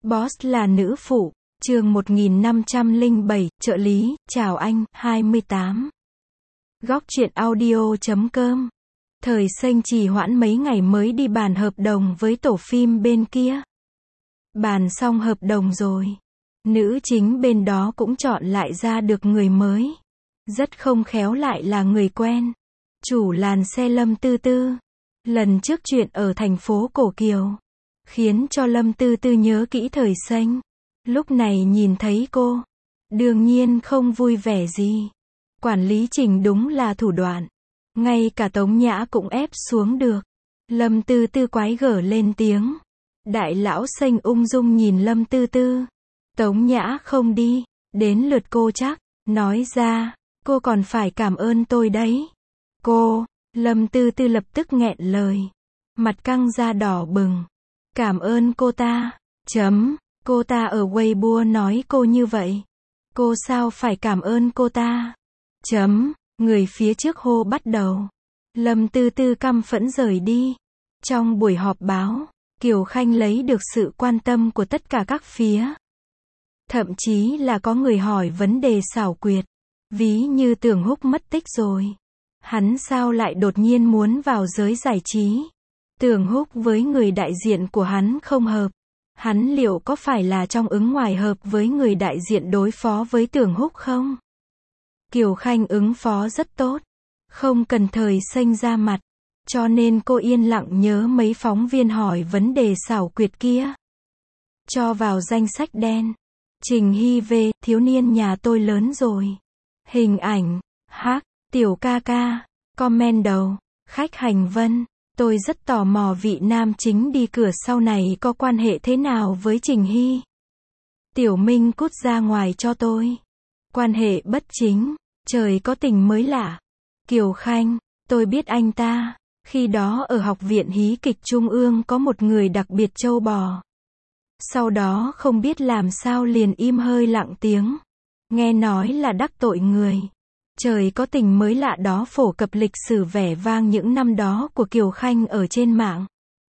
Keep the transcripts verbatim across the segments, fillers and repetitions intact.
Boss là nữ phụ, chương một nghìn năm trăm lẻ bảy, trợ lý, chào anh, hai mươi tám. Góc truyện audio chấm com. Thời xanh trì hoãn mấy ngày mới đi bàn hợp đồng với tổ phim bên kia. Bàn xong hợp đồng rồi. Nữ chính bên đó cũng chọn lại ra được người mới. Rất không khéo lại là người quen. Chủ làn xe Lâm Tư Tư. Lần trước chuyện ở thành phố Cổ Kiều. Khiến cho Lâm Tư Tư nhớ kỹ thời xanh. Lúc này nhìn thấy cô. Đương nhiên không vui vẻ gì. Quản lý Trình đúng là thủ đoạn. Ngay cả Tống Nhã cũng ép xuống được. Lâm Tư Tư quái gở lên tiếng. Đại lão xanh ung dung nhìn Lâm Tư Tư. Tống Nhã không đi. Đến lượt cô chắc. Nói ra, cô còn phải cảm ơn tôi đấy. Cô, Lâm Tư Tư lập tức nghẹn lời. Mặt căng da đỏ bừng. Cảm ơn cô ta. Chấm. Cô ta ở Weibo nói cô như vậy. Cô sao phải cảm ơn cô ta? Chấm. Người phía trước hô bắt đầu. Lâm Tư Tư căm phẫn rời đi. Trong buổi họp báo, Kiều Khanh lấy được sự quan tâm của tất cả các phía. Thậm chí là có người hỏi vấn đề xảo quyệt. Ví như Tưởng Húc mất tích rồi. Hắn sao lại đột nhiên muốn vào giới giải trí? Tưởng Húc với người đại diện của hắn không hợp. Hắn liệu có phải là trong ứng ngoài hợp với người đại diện đối phó với Tưởng Húc không? Kiều Khanh ứng phó rất tốt. Không cần thời xanh ra mặt. Cho nên cô yên lặng nhớ mấy phóng viên hỏi vấn đề xảo quyệt kia. Cho vào danh sách đen. Trình Hy về, thiếu niên nhà tôi lớn rồi. Hình ảnh, hát, tiểu ca ca, comment đầu, khách hành vân. Tôi rất tò mò vị nam chính đi cửa sau này có quan hệ thế nào với Trình Hy. Tiểu Minh cút ra ngoài cho tôi. Quan hệ bất chính, trời có tình mới lạ. Kiều Khanh, tôi biết anh ta. Khi đó ở Học viện Hí kịch Trung ương có một người đặc biệt trâu bò. Sau đó không biết làm sao liền im hơi lặng tiếng. Nghe nói là đắc tội người. Trời có tình mới lạ đó phổ cập lịch sử vẻ vang những năm đó của Kiều Khanh ở trên mạng.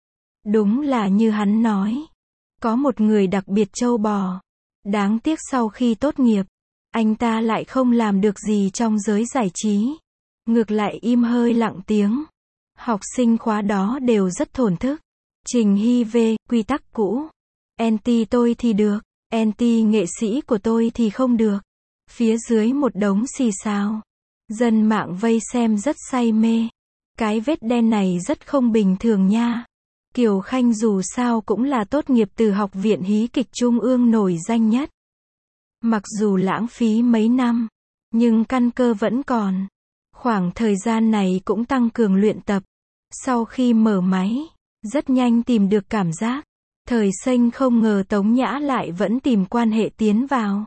Đúng là như hắn nói. Có một người đặc biệt trâu bò. Đáng tiếc sau khi tốt nghiệp, anh ta lại không làm được gì trong giới giải trí. Ngược lại im hơi lặng tiếng. Học sinh khóa đó đều rất thổn thức. Trình Hy về, quy tắc cũ. Anti tôi thì được, anti nghệ sĩ của tôi thì không được. Phía dưới một đống xì xào. Dân mạng vây xem rất say mê. Cái vết đen này rất không bình thường nha. Kiều Khanh dù sao cũng là tốt nghiệp từ Học viện Hí kịch Trung ương nổi danh nhất. Mặc dù lãng phí mấy năm, nhưng căn cơ vẫn còn. Khoảng thời gian này cũng tăng cường luyện tập. Sau khi mở máy, rất nhanh tìm được cảm giác. Thời xanh không ngờ Tống Nhã lại vẫn tìm quan hệ tiến vào.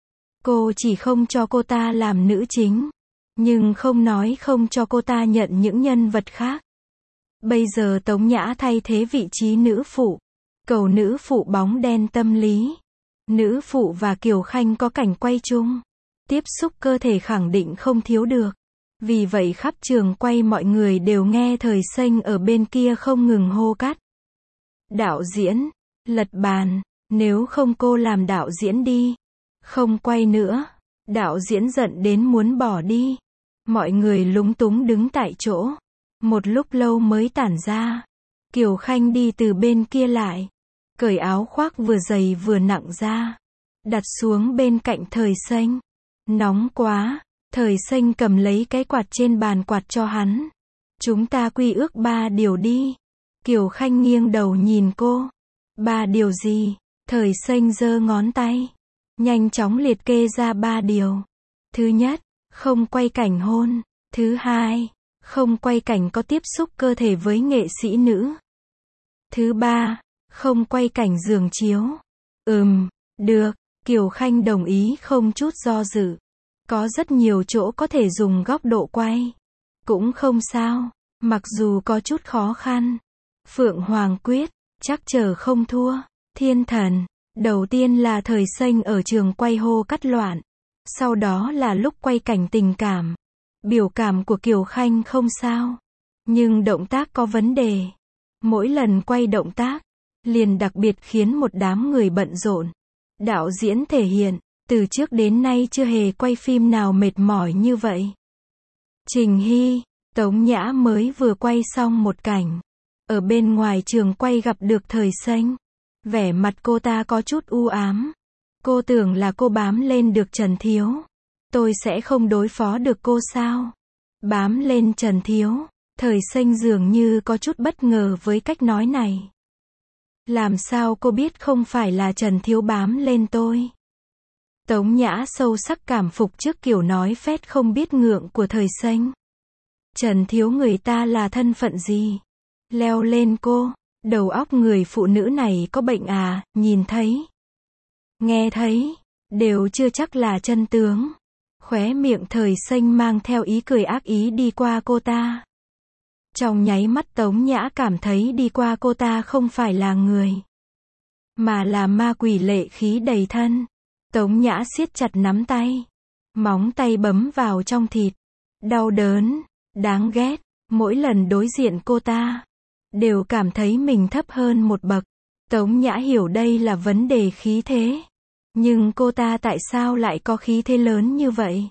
Cô chỉ không cho cô ta làm nữ chính. Nhưng không nói không cho cô ta nhận những nhân vật khác. Bây giờ Tống Nhã thay thế vị trí nữ phụ. Cầu nữ phụ bóng đen tâm lý. Nữ phụ và Kiều Khanh có cảnh quay chung. Tiếp xúc cơ thể khẳng định không thiếu được. Vì vậy khắp trường quay mọi người đều nghe thời xanh ở bên kia không ngừng hô cắt. Đạo diễn, lật bàn, nếu không cô làm đạo diễn đi. Không quay nữa. Đạo diễn giận đến muốn bỏ đi. Mọi người lúng túng đứng tại chỗ. Một lúc lâu mới tản ra. Kiều Khanh đi từ bên kia lại. Cởi áo khoác vừa dày vừa nặng ra. Đặt xuống bên cạnh thời xanh. Nóng quá. Thời xanh cầm lấy cái quạt trên bàn quạt cho hắn. Chúng ta quy ước ba điều đi. Kiều Khanh nghiêng đầu nhìn cô. Ba điều gì? Thời xanh giơ ngón tay. Nhanh chóng liệt kê ra ba điều. Thứ nhất, không quay cảnh hôn. Thứ hai, không quay cảnh có tiếp xúc cơ thể với nghệ sĩ nữ. Thứ ba, không quay cảnh giường chiếu. Ừm, được. Kiều Khanh đồng ý không chút do dự. Có rất nhiều chỗ có thể dùng góc độ quay. Cũng không sao. Mặc dù có chút khó khăn. Phượng Hoàng quyết, chắc chờ không thua. Thiên thần. Đầu tiên là thời xanh ở trường quay hô cắt loạn. Sau đó là lúc quay cảnh tình cảm. Biểu cảm của Kiều Khanh không sao. Nhưng động tác có vấn đề. Mỗi lần quay động tác, liền đặc biệt khiến một đám người bận rộn. Đạo diễn thể hiện, từ trước đến nay chưa hề quay phim nào mệt mỏi như vậy. Trình Hy, Tống Nhã mới vừa quay xong một cảnh. Ở bên ngoài trường quay gặp được Thời Xanh. Vẻ mặt cô ta có chút u ám. Cô tưởng là cô bám lên được Trần Thiếu. Tôi sẽ không đối phó được cô sao? Bám lên Trần Thiếu. Thời Xanh dường như có chút bất ngờ với cách nói này. Làm sao cô biết không phải là Trần Thiếu bám lên tôi? Tống Nhã sâu sắc cảm phục trước kiểu nói phét không biết ngượng của Thời Xanh. Trần Thiếu người ta là thân phận gì? Leo lên cô, đầu óc người phụ nữ này có bệnh à, nhìn thấy, nghe thấy, đều chưa chắc là chân tướng. Khóe miệng Thời Xanh mang theo ý cười ác ý đi qua cô ta. Trong nháy mắt Tống Nhã cảm thấy đi qua cô ta không phải là người, mà là ma quỷ lệ khí đầy thân. Tống Nhã siết chặt nắm tay. Móng tay bấm vào trong thịt. Đau đớn, đáng ghét. Mỗi lần đối diện cô ta, đều cảm thấy mình thấp hơn một bậc. Tống Nhã hiểu đây là vấn đề khí thế. Nhưng cô ta tại sao lại có khí thế lớn như vậy?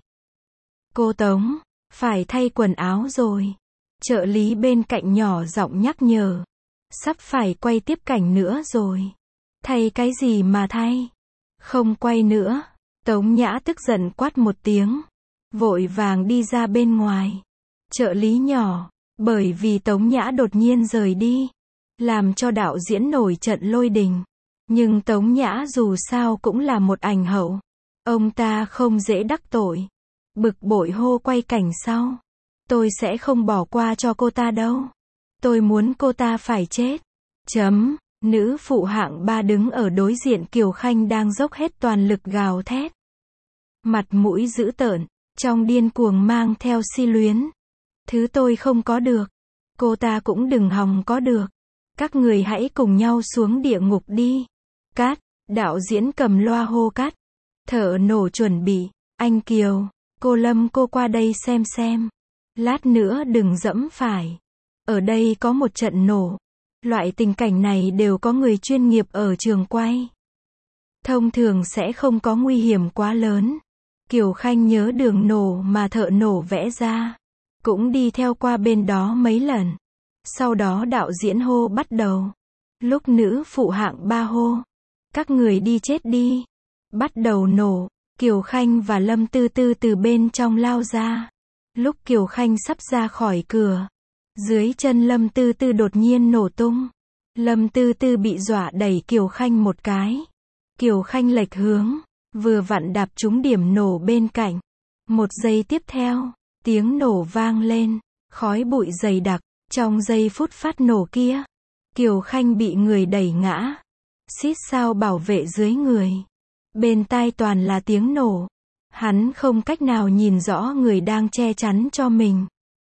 Cô Tống, phải thay quần áo rồi. Trợ lý bên cạnh nhỏ giọng nhắc nhở. Sắp phải quay tiếp cảnh nữa rồi. Thay cái gì mà thay? Không quay nữa. Tống Nhã tức giận quát một tiếng. Vội vàng đi ra bên ngoài. Trợ lý nhỏ, bởi vì Tống Nhã đột nhiên rời đi, làm cho đạo diễn nổi trận lôi đình. Nhưng Tống Nhã dù sao cũng là một ảnh hậu. Ông ta không dễ đắc tội. Bực bội hô quay cảnh sau. Tôi sẽ không bỏ qua cho cô ta đâu. Tôi muốn cô ta phải chết. Chấm. Nữ phụ hạng ba đứng ở đối diện Kiều Khanh đang dốc hết toàn lực gào thét. Mặt mũi dữ tợn, trong điên cuồng mang theo si luyến. Thứ tôi không có được, cô ta cũng đừng hòng có được. Các người hãy cùng nhau xuống địa ngục đi. Cát, đạo diễn cầm loa hô cắt. Thợ nổ chuẩn bị. Anh Kiều, cô Lâm cô qua đây xem xem. Lát nữa đừng dẫm phải. Ở đây có một trận nổ. Loại tình cảnh này đều có người chuyên nghiệp ở trường quay. Thông thường sẽ không có nguy hiểm quá lớn. Kiều Khanh nhớ đường nổ mà thợ nổ vẽ ra. Cũng đi theo qua bên đó mấy lần. Sau đó đạo diễn hô bắt đầu. Lúc nữ phụ hạng ba hô. Các người đi chết đi. Bắt đầu nổ. Kiều Khanh và Lâm Tư Tư từ bên trong lao ra. Lúc Kiều Khanh sắp ra khỏi cửa, dưới chân Lâm Tư Tư đột nhiên nổ tung. Lâm Tư Tư bị dọa đẩy Kiều Khanh một cái. Kiều Khanh lệch hướng, vừa vặn đạp trúng điểm nổ bên cạnh. Một giây tiếp theo, tiếng nổ vang lên, khói bụi dày đặc. Trong giây phút phát nổ kia, Kiều Khanh bị người đẩy ngã. Xít sao bảo vệ dưới người. Bên tai toàn là tiếng nổ. Hắn không cách nào nhìn rõ người đang che chắn cho mình.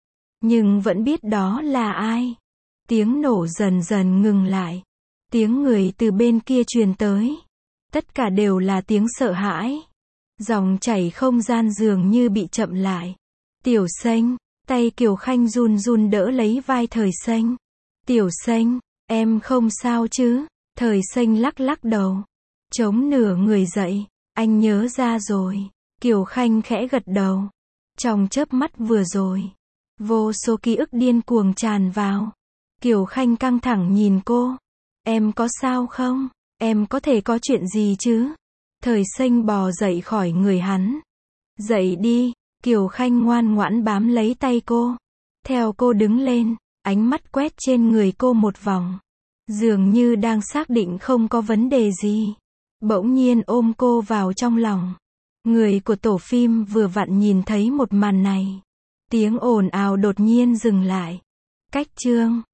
Nhưng vẫn biết đó là ai. Tiếng nổ dần dần ngừng lại. Tiếng người từ bên kia truyền tới. Tất cả đều là tiếng sợ hãi. Dòng chảy không gian dường như bị chậm lại. Tiểu Xanh, tay Kiều Khanh run run đỡ lấy vai Thời Xanh. Tiểu Xanh, em không sao chứ? Thời Xanh lắc lắc đầu. Chống nửa người dậy. Anh nhớ ra rồi. Kiều Khanh khẽ gật đầu. Trong chớp mắt vừa rồi, vô số ký ức điên cuồng tràn vào. Kiều Khanh căng thẳng nhìn cô. Em có sao không? Em có thể có chuyện gì chứ? Thời Xanh bò dậy khỏi người hắn. Dậy đi. Kiều Khanh ngoan ngoãn bám lấy tay cô. Theo cô đứng lên, ánh mắt quét trên người cô một vòng. Dường như đang xác định không có vấn đề gì. Bỗng nhiên ôm cô vào trong lòng. Người của tổ phim vừa vặn nhìn thấy một màn này. Tiếng ồn ào đột nhiên dừng lại. Cách chương